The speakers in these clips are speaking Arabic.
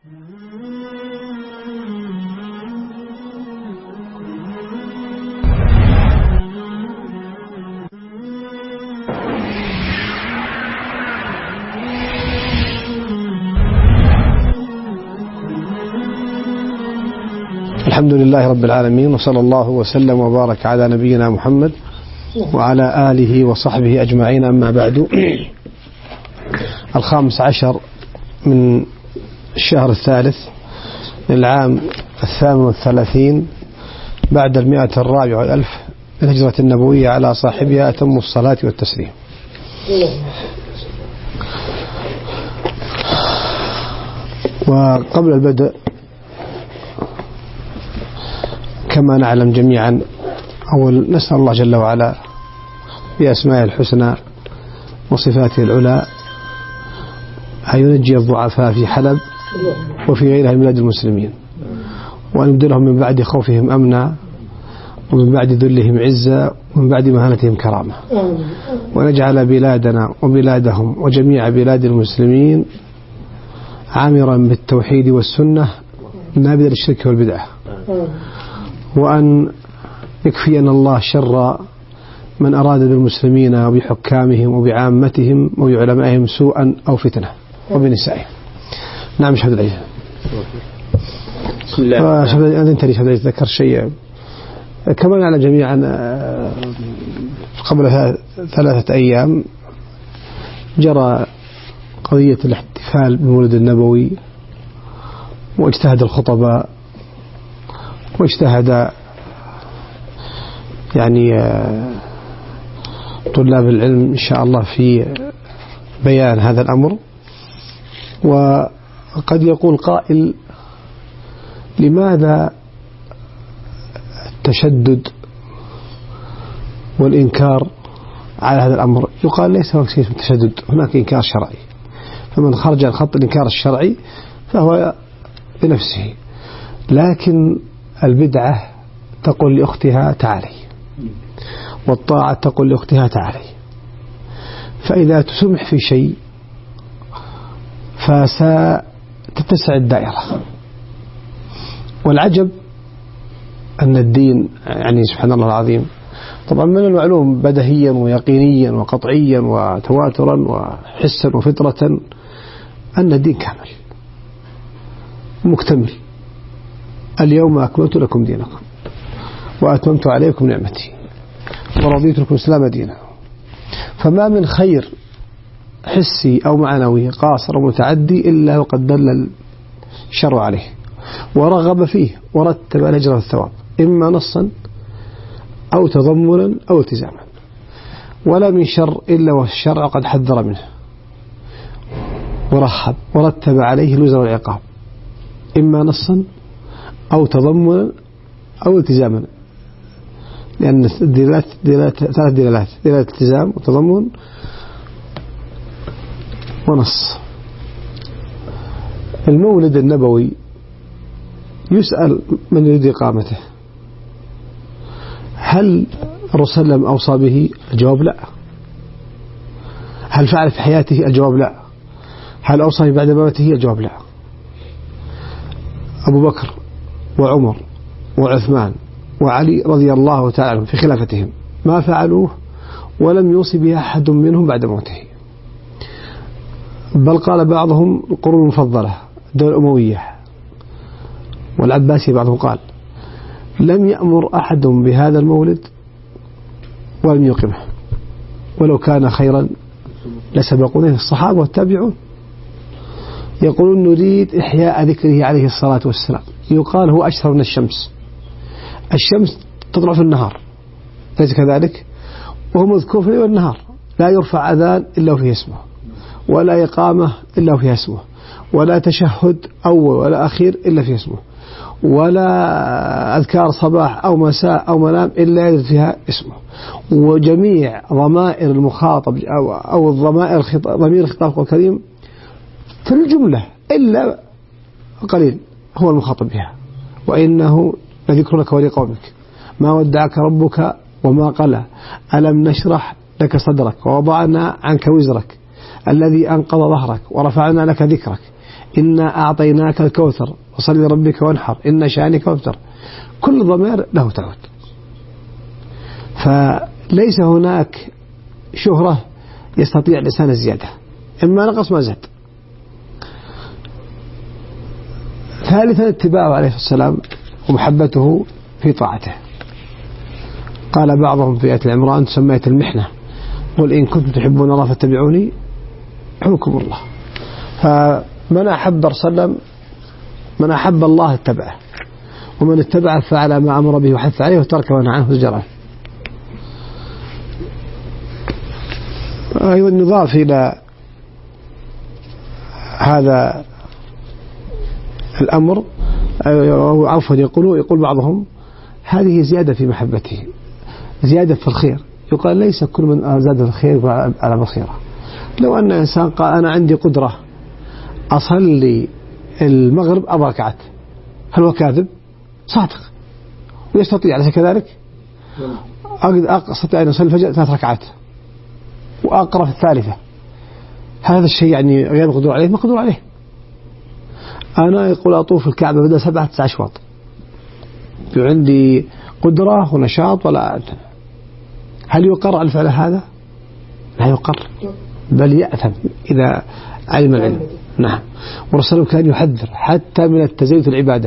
الحمد لله رب العالمين، وصلى الله وسلم وبارك على نبينا محمد وعلى آله وصحبه أجمعين. أما بعد، 15 من الشهر الثالث للعام 38 بعد 104 من الهجرة النبوية على صاحبها أتم الصلاة والتسليم. وقبل البدء، كما نعلم جميعا، أول نسأل الله جل وعلا بأسمائه الحسنى وصفاته العلى أن ينجي الضعفاء في حلب وفي غيرها من بلاد المسلمين، وأن يبدلهم من بعد خوفهم أمنا، ومن بعد ذلهم عزة، ومن بعد مهانتهم كرامة، ونجعل بلادنا وبلادهم وجميع بلاد المسلمين عامرا بالتوحيد والسنة نابذا للشرك والبدعة، وأن يكفينا الله شر من أراد بالمسلمين وبحكامهم وبعامتهم وبعلمائهم سوءا أو فتنة وبنسائهم. نعم. شهد العيد. بسم الله. أنت لي شهد ذكر شيء كما نعلم جميعا. قبل 3 أيام جرى قضية الاحتفال بالمولد النبوي، واجتهد الخطباء، واجتهد طلاب العلم إن شاء الله في بيان هذا الأمر. وقد يقول قائل: لماذا التشدد والإنكار على هذا الأمر؟ يقال ليس هناك شيء اسمه تشدد، هناك إنكار شرعي، فمن خرج عن خط الإنكار الشرعي فهو بنفسه. لكن البدعة تقول لأختها تعالي، والطاعة تقول لأختها تعالي، فإذا تسمح في شيء فستتسع الدائرة. والعجب أن الدين سبحان الله العظيم، طبعا من المعلوم بدهيا ويقينيا وقطعيا وتواترا وحسا وفطرة أن الدين كامل مكتمل. اليوم أكملت لكم دينكم وأتممت عليكم نعمتي ورضيت لكم الإسلام دينا. فما من خير حسي أو معنوي قاصر ومتعدي إلا وقد دل الشرع عليه ورغب فيه ورتب الأجر والثواب، إما نصا أو تضمنا أو التزاما. ولا من شر إلا والشرع قد حذر منه ورحب ورتب عليه الوزر والعقاب، إما نصا أو تضمنا أو التزاما، لأن الدلالات 3 دلالات: دلالة التزام وتضمن ونص. المولد النبوي يسأل من يريد إقامته: هل الرسول صلى الله عليه وسلم أوصى به؟ الجواب لا. هل فعل في حياته؟ الجواب لا. هل أوصى بعد موته؟ الجواب لا. أبو بكر وعمر وعثمان وعلي رضي الله تعالى عنهم في خلافتهم ما فعلوه، ولم يوصي بها أحد منهم بعد موته. بل قال بعضهم القرون المفضلة الدولة الأموية والعباسية، بعضهم قال لم يأمر أحد بهذا المولد ولم يقمه، ولو كان خيرا لسبقونه الصحابة والتابعون. يقولون نريد إحياء ذكره عليه الصلاة والسلام. يقال هو أشهر من الشمس. الشمس تطلع في النهار، ليس كذلك؟ وهو مذكور في الليل والنهار. لا يرفع أذان إلا وفيه اسمه، ولا إقامة إلا وفيها اسمه، ولا تشهد أول ولا أخير إلا فيه اسمه، ولا أذكار صباح أو مساء أو منام إلا يرد فيها اسمه. وجميع ضمائر المخاطب أو الضمائر ضمير الخطاب الكريم في الجملة إلا قليل هو المخاطب بها: وإنه لذكر لك ولقومك ما ودعك ربك وما قلى ألم نشرح لك صدرك ووضعنا عنك وزرك الذي أنقض ظهرك ورفعنا لك ذكرك إنا أعطيناك الكوثر وصل لربك وانحر إن شانك وابتر، كل ضمير له تعود. فليس هناك شهرة يستطيع الإنسان الزيادة، إما نقص ما زاد. ثالثا اتباعه عليه السلام ومحبته في طاعته. قال بعضهم في آية العمران سميت المحنة قل إن كنتم تحبون الله فاتبعوني يحببكم الله. فمن أحب رسول من أحب الله اتبعه، ومن اتبعه فعل ما أمر به وحث عليه وترك ما نهى عنه وزجره. أيضا نضاف إلى هذا الأمر أو عفوا يقول بعضهم هذه زيادة في محبته، زيادة في الخير. يقال ليس كل من زاد في الخير على بصيرة. لو أن إنسان قال أنا عندي قدرة أصلي المغرب 4 ركعات، هل هو كاذب؟ صادق ويستطيع، أليس كذلك؟ أستطيع أن أصلي الفجر 3 ركعات وأقرأ في الثالثة، هذا الشيء يعني غير مقدور عليه؟ مقدور عليه. أنا يقول أطوف الكعبة بدأ 7-9 أشواط، عندي قدرة ونشاط ولا أدنى. هل يقر على الفعل هذا؟ لا يقر، بل يأثم إذا علم العلم. نعم. ورسوله كان يحذر حتى من التزيد في العبادة.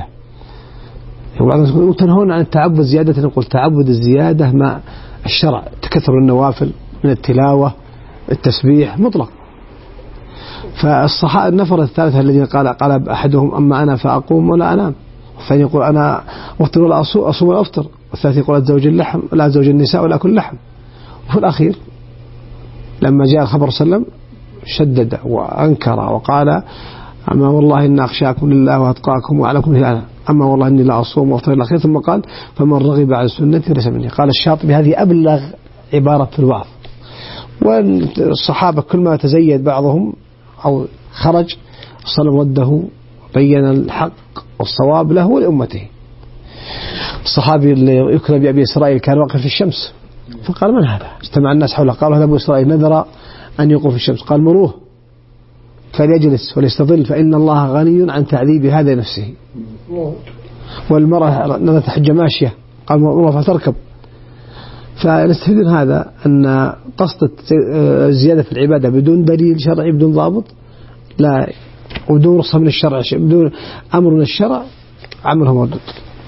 وتنهون عن التعبد زيادة، نقول تعبد الزيادة مع الشرع، تكثر النوافل من التلاوة التسبيح مطلق. فالصحابة النفر الثالثة الذين قال أحدهم أما أنا فأقوم ولا أنام، والثاني يقول أنا أفطر ولا أصوم ولا أفطر، والثالث يقول أتزوج اللحم لا أتزوج النساء ولا أكل لحم. وفي الأخير لما جاء الخبر صلى الله عليه وسلم شدد وأنكر وقال أما والله إن أخشاكم لله وأتقاكم وأعلمكم لله، أما والله إني لا أصوم وأفطر إلى الأخير. ثم قال فمن رغب عن سنتي ليس مني. قال الشاطبي هذه أبلغ عبارة في الوعظ. والصحابة كل ما تزيد بعضهم أو خرج صلى وده بين الحق والصواب له ولأمته. الصحابي اللي يكرم بأبي إسرائيل كان واقف في الشمس، فقال من هذا؟ اجتمع الناس حوله قالوا هذا أبو إسرائيل نذر أن يوقف في الشمس. قال مروه فليجلس وليستظل فإن الله غني عن تعذيب هذا نفسه. والمرأة نذرت تحج ماشية قال مروه فتركب. فنستفيد من هذا أن قصد الزيادة في العبادة بدون دليل شرعي بدون ضابط لا، وبدون رخصة من الشرع بدون أمر من الشرع عمله مردود.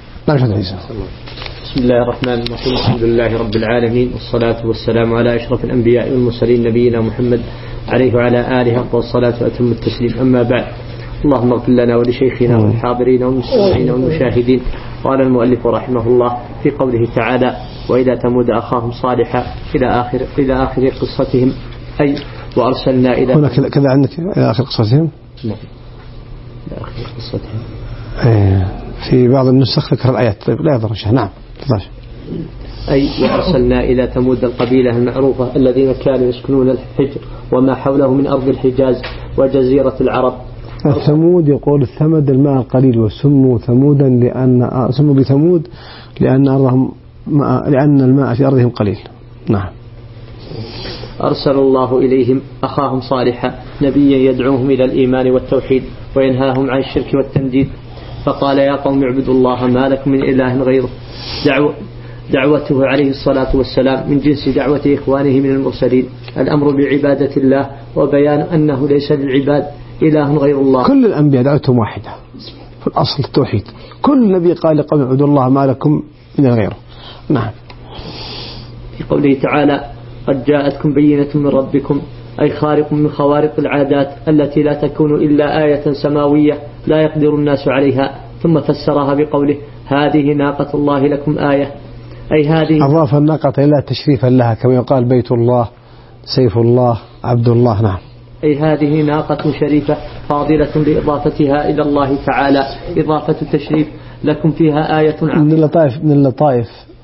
بسم الله الرحمن الرحيم. الحمد لله رب العالمين، والصلاة والسلام على أشرف الأنبياء والمرسلين نبينا محمد عليه وعلى آله أفضل الصلاة وأتم التسليم. أما بعد، اللهم اغفر لنا ولشيخنا والحاضرين والمستمعين والمشاهدين. قال المؤلف رحمه الله في قوله تعالى وإلى ثمود أخاهم صالحا إلى آخر قصتهم، أي وأرسلنا إلى هنا كذا عندك إلى آخر قصتهم. نعم إلى آخر قصتهم. في بعض النسخ ذكر الآيات. طيب لا يضر. نعم تفضل. أي وأرسلنا إلى ثمود القبيلة المعروفة الذين كانوا يسكنون الحجر وما حوله من أرض الحجاز وجزيرة العرب. الثمود يقول الثمد الماء القليل، وسموا ثمودا سموا بثمود لأن الماء في أرضهم قليل. نعم. أرسل الله إليهم أخاهم صالحا نبيا يدعوهم إلى الإيمان والتوحيد وينهاهم عن الشرك والتمجيد، فقال يا قوم اعبدوا الله ما لكم من إله غيره. دعوته عليه الصلاة والسلام من جنس دعوة إخوانه من المرسلين، الأمر بعبادة الله وبيان أنه ليس للعباد إله غير الله. كل الأنبياء دعوتهم واحدة في الأصل التوحيد. كل نبي قال لقوم اعبدوا الله ما لكم من غيره. نعم. في قوله تعالى قد جاءتكم بينة من ربكم، أي خارق من خوارق العادات التي لا تكون إلا آية سماوية لا يقدر الناس عليها. ثم فسرها بقوله هذه ناقة الله لكم آية، أي هذه أضاف الناقة إلى تشريفا لها كما يقال بيت الله سيف الله عبد الله. نعم. أي هذه ناقة شريفة فاضلة لإضافتها إلى الله تعالى إضافة التشريف لكم فيها آية عظيمة. من اللطائف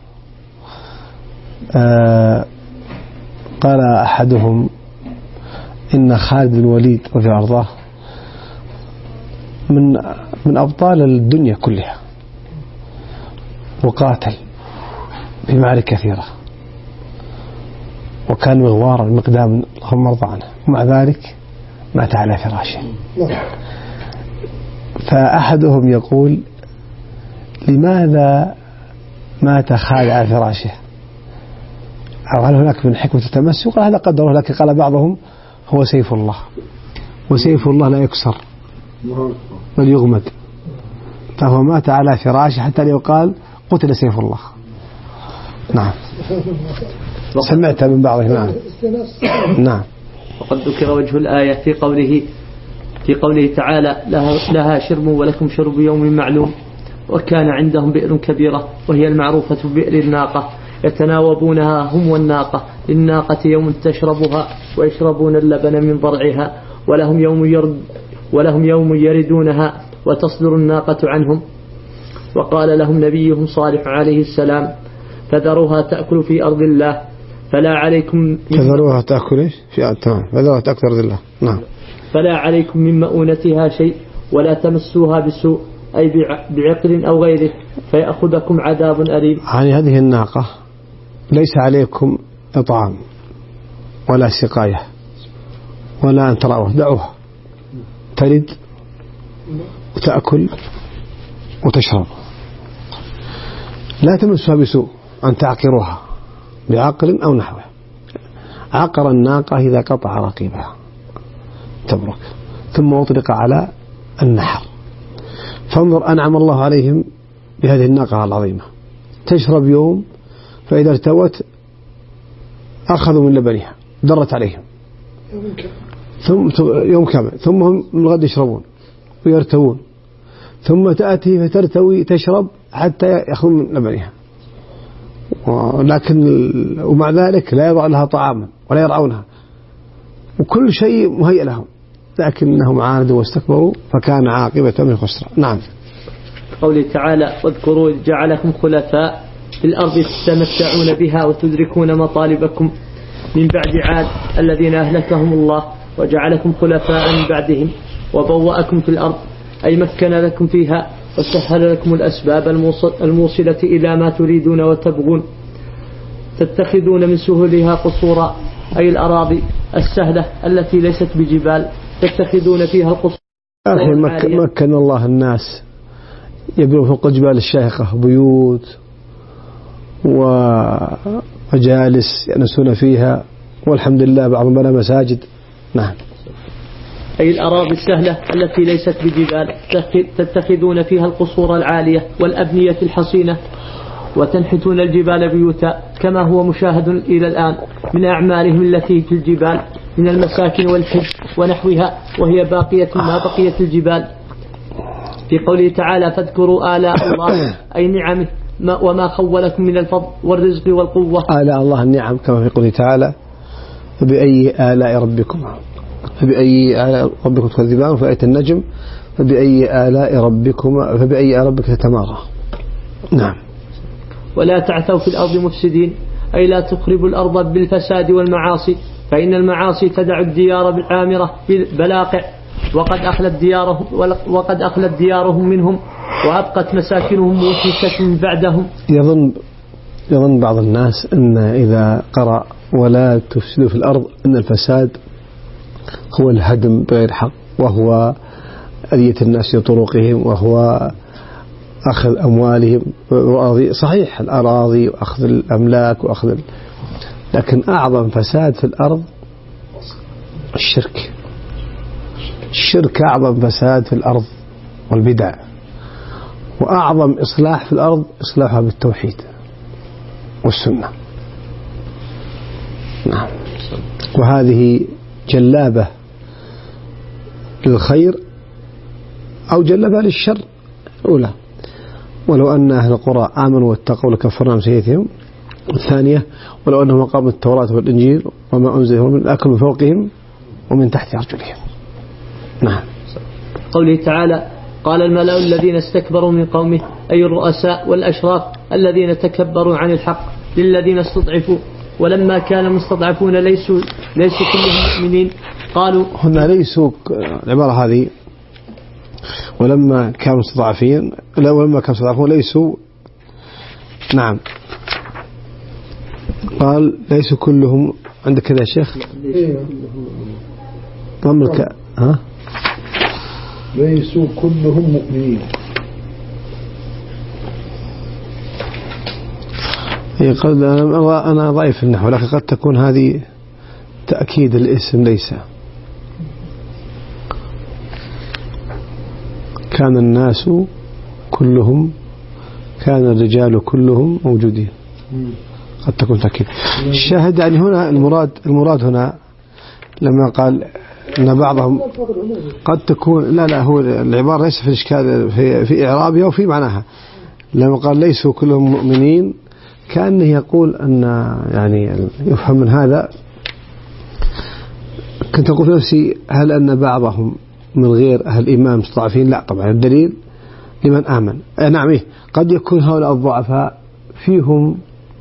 قال أحدهم إن خالد بن الوليد رضي الله عنه من أبطال الدنيا كلها، وقاتل في معارك كثيرة، وكان مغوارا مقدام اللهم ارضى عنه، ومع ذلك مات على فراشه. فأحدهم يقول لماذا مات خالد على فراشه؟ أو هل هناك من حكمة التمسك؟ قال هذا قدره، لكن قال بعضهم هو سيف الله، وسيف الله لا يكسر بل يغمد، فهو مات على فراشه حتى لا يقال قتل سيف الله. نعم، سمعت من بعضهم. نعم نعم. وقد ذكر وجه الآية في قوله تعالى لها شرب ولكم شرب يوم معلوم، وكان عندهم بئر كبيرة وهي المعروفة بئر الناقة يتناوبونها هم والناقة، للناقة يوم تشربها ويشربون اللبن من ضرعها، ولهم يوم يردونها وتصدر الناقة عنهم. وقال لهم نبيهم صالح عليه السلام فذروها تأكل في أرض الله فلا عليكم فذروها تأكل في أرض الله. نعم. فلا عليكم من مؤونتها شيء ولا تمسوها بسوء، أي بعقل أو غيره فيأخذكم عذاب أليم. يعني هذه الناقة ليس عليكم إطعام ولا سقاية ولا أن ترعوها، دعوها تلد وتأكل وتشرب، لا تمسها بسوء، أن تعقروها بعقل أو نحوه. عقر الناقة إذا قطع رقيبها تبرك، ثم أطلق على النحر. فانظر أنعم الله عليهم بهذه الناقة العظيمة، تشرب يوم، فإذا ارتوت أخذوا من لبنها، درت عليهم يوم كامل، ثم هم من الغد يشربون ويرتوون، ثم تأتي فترتوي تشرب حتى يأخذون من لبنها، ومع ذلك لا يضع لها طعاما ولا يرعونها، وكل شيء مهيئ لهم، لكنهم عاندوا واستكبروا فكان عاقبة من خسران. نعم. قوله تعالى واذكروا إذ جعلكم خلفاء في الأرض تتمتعون بها وتدركون مطالبكم من بعد عاد الذين أهلكهم الله وجعلكم خلفاء من بعدهم وبوأكم في الأرض، أي مكن لكم فيها وسهل لكم الأسباب الموصلة إلى ما تريدون وتبغون، تتخذون من سهولها قصورا، أي الأراضي السهلة التي ليست بجبال تتخذون فيها القصور. مكن الله الناس يبنون فوق الجبال الشاهقة بيوت ومجالس يأنسون فيها، والحمد لله بعضهم بنى مساجد. نعم. أي الأراضي السهلة التي ليست بجبال تتخذون فيها القصور العالية والأبنية الحصينة، وتنحتون الجبال بيوتا، كما هو مشاهد إلى الآن من أعمالهم التي في الجبال من المساكن والحج ونحوها، وهي باقية ما بقيت الجبال. في قوله تعالى فاذكروا آلاء الله أي نعمه وما خولكم من الفضل والرزق والقوة. آلاء الله النعم، كما في قوله تعالى فبأي آلاء ربكم تكذبان، في آية النجم فبأي آلاء ربك تتمارى. نعم. ولا تعثوا في الأرض مفسدين، أي لا تخربوا الأرض بالفساد والمعاصي، فإن المعاصي تدع الديار بالعامرة بالبلاقع، وقد أخلت ديارهم منهم وأبقت مساكنهم موسوسة بعدهم. يظن بعض الناس أن إذا قرأ ولا تفسدوا في الأرض أن الفساد هو الهدم بغير حق، وهو أذية الناس بطرقهم، وهو أخذ أموالهم. صحيح الأراضي وأخذ الأملاك لكن أعظم فساد في الأرض الشرك أعظم فساد في الأرض والبدع، وأعظم إصلاح في الأرض إصلاحها بالتوحيد والسنة. نعم. وهذه جلابة للخير أو جلابة للشر أولى. ولو أن أهل القرى آمنوا واتقوا لكفرنا عن سيئاتهم. الثانية ولو أنهم أقاموا التوراة والإنجيل وما أنزل من أكل من فوقهم ومن تحت أرجلهم. نعم. قوله تعالى قال الملأ الذين استكبروا من قومه، أي الرؤساء والأشراف الذين تكبروا عن الحق للذين استضعفوا، ولما كان المستضعفون ليسوا كلهم مؤمنين قالوا هنا ليسوا. العبارة هذه ولما كانوا مستضعفون ليسوا. نعم. قال ليسوا كلهم. عندك كذا يا شيخ ضمك ليسوا كلهم مؤمنين. قد أنا ضعيف النحو، لكن قد تكون هذه تأكيد الاسم ليس. كان الناس كلهم، كان الرجال كلهم موجودين، قد تكون تأكيد. الشاهد يعني هنا المراد هنا لما قال أن بعضهم قد تكون لا هو العبارة ليس في الإشكال في إعرابها وفي معناها. لما قال ليسوا كلهم مؤمنين كأنه يقول أن يعني يفهم من هذا. كنت أقول في نفسي هل أن بعضهم من غير أهل الإيمان مستضعفين؟ لا طبعا، الدليل لمن آمن. نعم قد يكون هؤلاء الضعفاء فيهم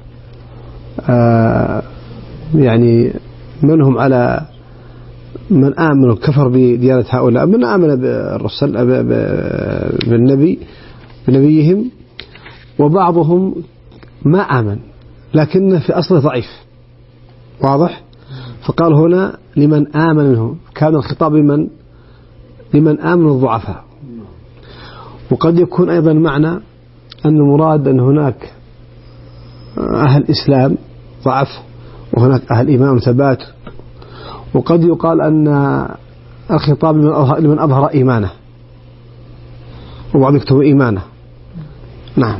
يعني منهم على من آمن وكفر بديانة هؤلاء، من آمن بالرسل بنبيهم، وبعضهم ما آمن لكنه في أصله ضعيف. واضح؟ فقال هنا لمن آمن منهم، كان الخطاب لمن آمن الضعفاء. وقد يكون أيضا معنى أن المراد أن هناك أهل إسلام ضعف وهناك أهل إيمان ثبات. وقد يقال أن الخطاب لمن أظهر إيمانه، وبعض يكتب إيمانه. نعم.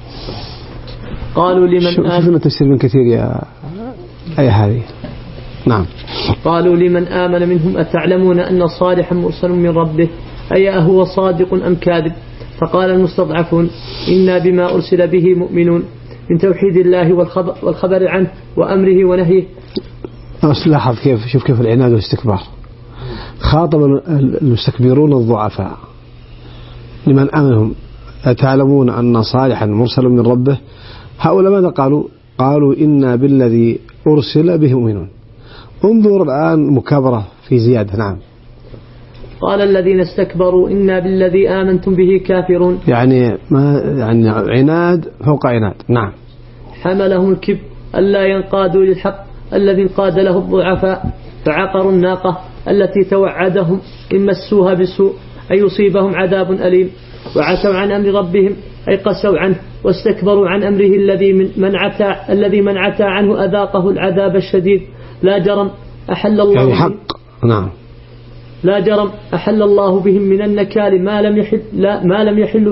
قالوا لمن شوفنا تفسير من كثير يا أي هذه. نعم. قالوا لمن آمن منهم أتعلمون أن صالحا مرسل من ربه أي أهو صادق أم كاذب؟ فقال المستضعفون إنا بما أرسل به مؤمنون من توحيد الله والخبر عنه وأمره ونهيه. لاحظ شوف كيف العناد والاستكبار. خاطب المستكبرون الضعفاء لمن آمنهم أتعلمون أن صالحا مرسل من ربه. هؤلاء ماذا قالوا إنا بالذي أرسل به مؤمنون. انظر الآن مكابرة في زيادة. نعم. قال الذين استكبروا إنا بالذي آمنتم به كافرون. يعني عناد فوق عناد. نعم. حملهم الكبر ألا ينقادوا للحق الذي انقاد له الضعفاء، فعقروا الناقة التي توعدهم إن مسوها بسوء أي يصيبهم عذاب أليم، وعتوا عن أمر ربهم أي قسوا عنه، واستكبروا عن أمره الذي من عتى عنه أذاقه العذاب الشديد. لا جرم أحل الله يعني حق. نعم. لا جرم أحل الله بهم من النكال ما لم يحل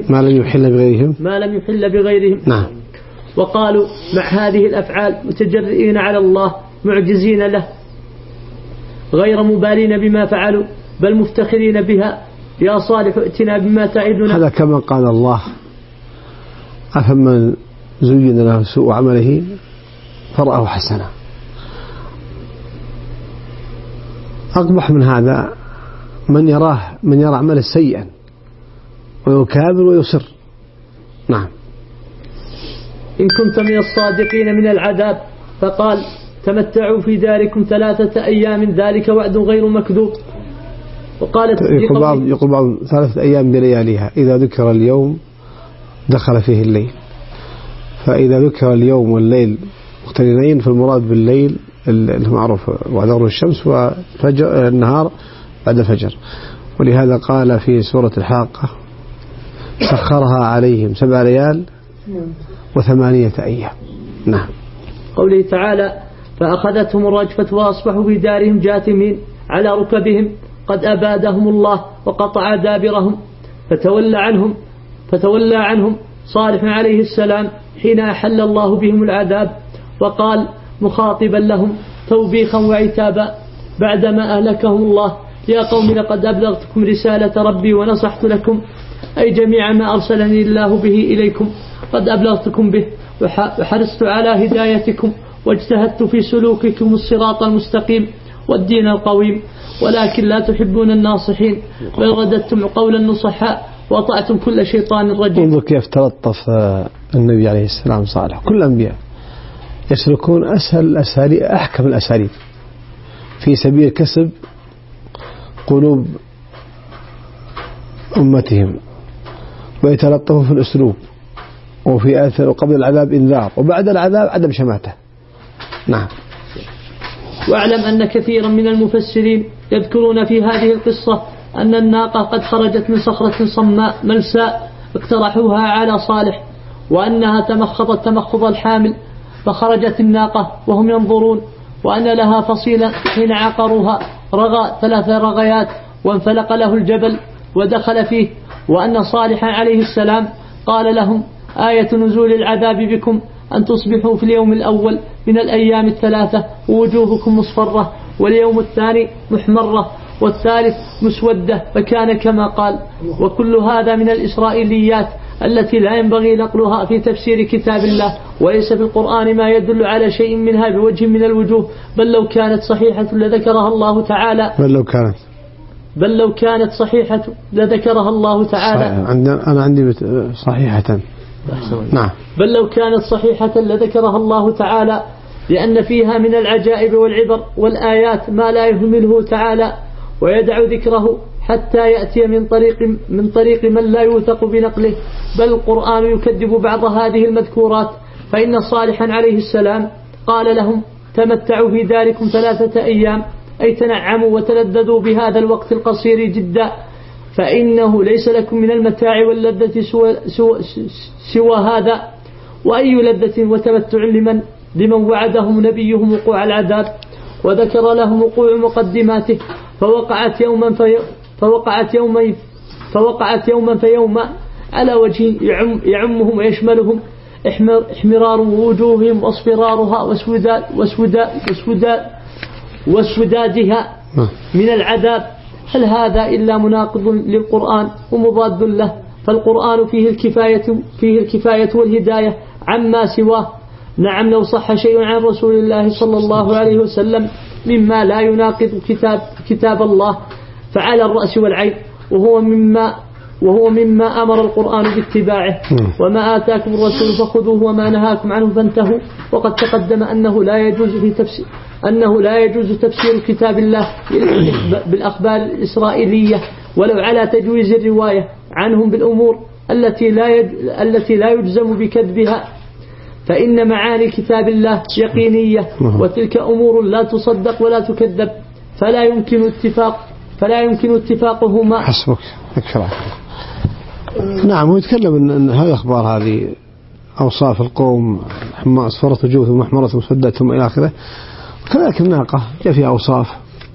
بغيرهم. نعم. وقالوا مع هذه الأفعال متجرئين على الله معجزين له غير مبالين بما فعلوا بل مفتخرين بها. يا صالح ائتنا بما تعدنا. هذا كما قال الله أفمن زين له سوء عمله فرآه حسنا. أقبح من هذا من يرى عمله سيئا ويكابر ويصر. نعم. إن كنت من الصادقين من العذاب فقال تمتعوا في داركم 3 أيام ذلك وعد غير مكذوب. وقالت يقول بعض 3 أيام بلياليها، إذا ذكر اليوم دخل فيه الليل، فإذا ذكر اليوم والليل مقترنين فالمراد بالليل المعروف بعد غروب الشمس وفجر النهار بعد الفجر. ولهذا قال في سورة الحاقة سخرها عليهم 7 ليال و8 أيام. نعم. قوله تعالى فأخذتهم الرجفة وأصبحوا في دارهم جاثمين على ركبهم قد أبادهم الله وقطع دابرهم. فتولى عنهم صالح عليه السلام حين أحل الله بهم العذاب، وقال مخاطبا لهم توبيخا وعتابا بعدما أهلكهم الله يا قوم لقد أبلغتكم رسالة ربي ونصحت لكم أي جميع ما أرسلني الله به إليكم قد أبلغتكم به وحرصت على هدايتكم واجتهدت في سلوككم الصراط المستقيم والدين القويم، ولكن لا تحبون الناصحين بل رددتم قول النصحاء وطعتم كل شيطان رجيم. انظر كيف تلطف النبي عليه السلام صالح. كل الأنبياء يسلكون أسهل الأساليب أحكم الأساليب في سبيل كسب قلوب أمتهم، ويتلطفوا في الأسلوب وفي أثر وقبل العذاب إنذار وبعد العذاب عدم شماته. نعم. واعلم أن كثيرا من المفسرين يذكرون في هذه القصة أن الناقة قد خرجت من صخرة صماء ملساء اقترحوها على صالح، وأنها تمخضت تمخض الحامل فخرجت الناقة وهم ينظرون، وأن لها فصيلا حين عقروها رغى 3 رغيات وانفلق له الجبل ودخل فيه، وأن صالحا عليه السلام قال لهم: آية نزول العذاب بكم أن تصبحوا في اليوم الأول من الأيام 3 ووجوهكم مصفرة، واليوم الثاني محمرة، والثالث مسودة، فكان كما قال. وكل هذا من الإسرائيليات التي لا ينبغي نقلها في تفسير كتاب الله، وليس في القرآن ما يدل على شيء منها بوجه من الوجوه، بل لو كانت صحيحة لذكرها الله تعالى. بل لو كانت صحيحة لذكرها الله تعالى. أنا عندي صحيحة. نعم. بل لو كانت صحيحة لذكرها الله تعالى، لأن فيها من العجائب والعبر والآيات ما لا يهمله تعالى ويدع ذكره حتى يأتي من طريق من لا يوثق بنقله، بل القرآن يكذب بعض هذه المذكورات. فإن صالحا عليه السلام قال لهم: تمتعوا في داركم 3 أيام، أي تنعموا وتلذذوا بهذا الوقت القصير جدا، فإنه ليس لكم من المتاع واللذة سوى هذا. وأي لذة وتمتع لمن وعدهم نبيهم وقوع العذاب وذكر لهم وقوع مقدماته، فوقعت يوما فيوما على وجه يعمهم ويشملهم، احمرار وجوههم واصفرارها واسودادها من العذاب. هل هذا إلا مناقض للقرآن ومضاد له؟ فالقرآن فيه الكفاية والهداية عما سواه. نعم، لو صح شيء عن رسول الله صلى الله عليه وسلم مما لا يناقض كتاب الله فعلى الرأس والعين، وهو مما أمر القرآن باتباعه. وما آتاكم الرسول فخذوه وما نهاكم عنه فانتهوا. وقد تقدم أنه لا يجوز تفسير كتاب الله بالأخبار الإسرائيلية ولو على تجويز الرواية عنهم بالأمور التي لا يجزم بكذبها، فإن معاني كتاب الله يقينية، وتلك أمور لا تصدق ولا تكذب، فلا يمكن اتفاقهما. حسبك اكفر. نعم، ويتكلم أن هذه الأخبار هذه أوصاف القوم: أصفرت وجوههم محمرة مسودتهم إلى آخره. وكذلك الناقة جاء فيها أوصاف،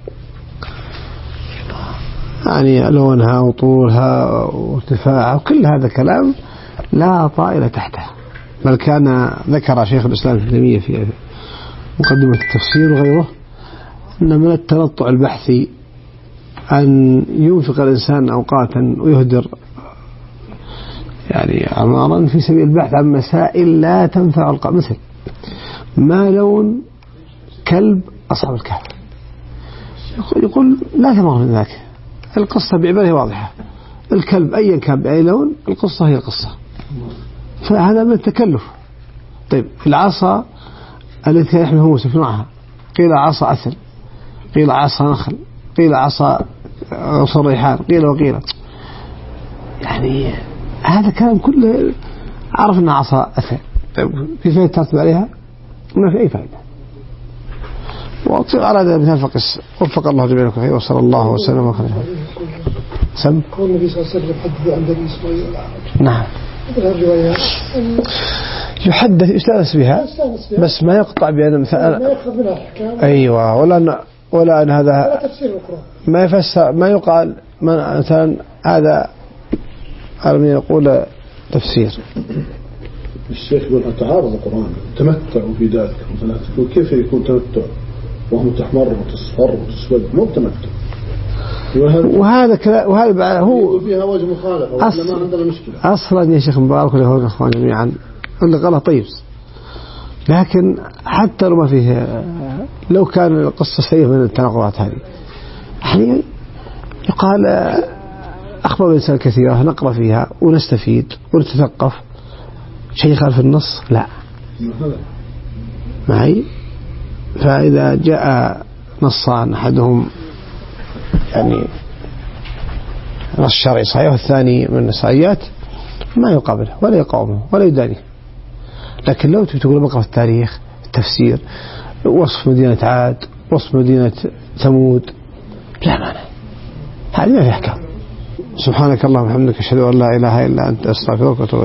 يعني لونها وطولها وارتفاعها، وكل هذا كلام لا طائل تحته. بل كان ذكر شيخ الإسلام ابن تيمية في مقدمة التفسير وغيره أن من التنطع البحثي أن ينفق الإنسان أوقاتا ويهدر يعني أعمارا في سبيل البحث عن مسائل لا تنفع القلب، مثل ما لون كلب أصحاب الكهف. يقول لا ثمر من ذاك، القصة بعبارة واضحة، الكلب أيا كان بأي لون القصة هي القصة، فهذا من التكلف. طيب العصا التي يحمله موسى في معها، قيل عصا عسل، قيل عصا نخل، قيل عصا ريحان، قيل وقيل، يعني هذا كلام كله عرف أنها عصا أثر. طيب في فائدة ترتب عليها؟ ما في أي فائدة. وأراد مثال فقس. وفق الله جميعا خير، وصلى الله وسلم وخير. سم قول النبي صلى الله عليه وسلم حدث عن بني إسرائيل. نعم، يحدث يستأنس بها بس ما يقطع بأن مثلا ما يأخذ منها الحكام. أيوة، ولا أن هذا ما يفسر، ما يقال مثلا هذا من يقول تفسير. الشيخ يقول أتعارض القرآن تمتعوا في ذلك، كيف يكون تمتع وهم تحمر وتصفر وتسود؟ مو تمتع. وهذا هو فيها وجه مخالفة، ما عندنا مشكلة أصلا يا شيخ مبارك وله الأخوان جميعا اللي غلط. طيب لكن حتى لو ما فيه، لو كان القصة سيئة من التناقضات هذه، يعني يقال أخبار الإنسان كثيرة نقرأ فيها ونستفيد ونتثقف، شيء خالف النص لا معي. فإذا جاء نصان أحدهم يعني نص شرعي صحيح والثاني من النصائيات ما يقابله ولا يقاومه ولا يدانيه. لكن لو تقول بقرأ في التاريخ التفسير وصف مدينة عاد وصف مدينة ثمود لا معنى، هذه ما في أحكام. سبحانك اللهم وبحمدك أشهد أن لا إله إلا أنت أستغفرك وأتوب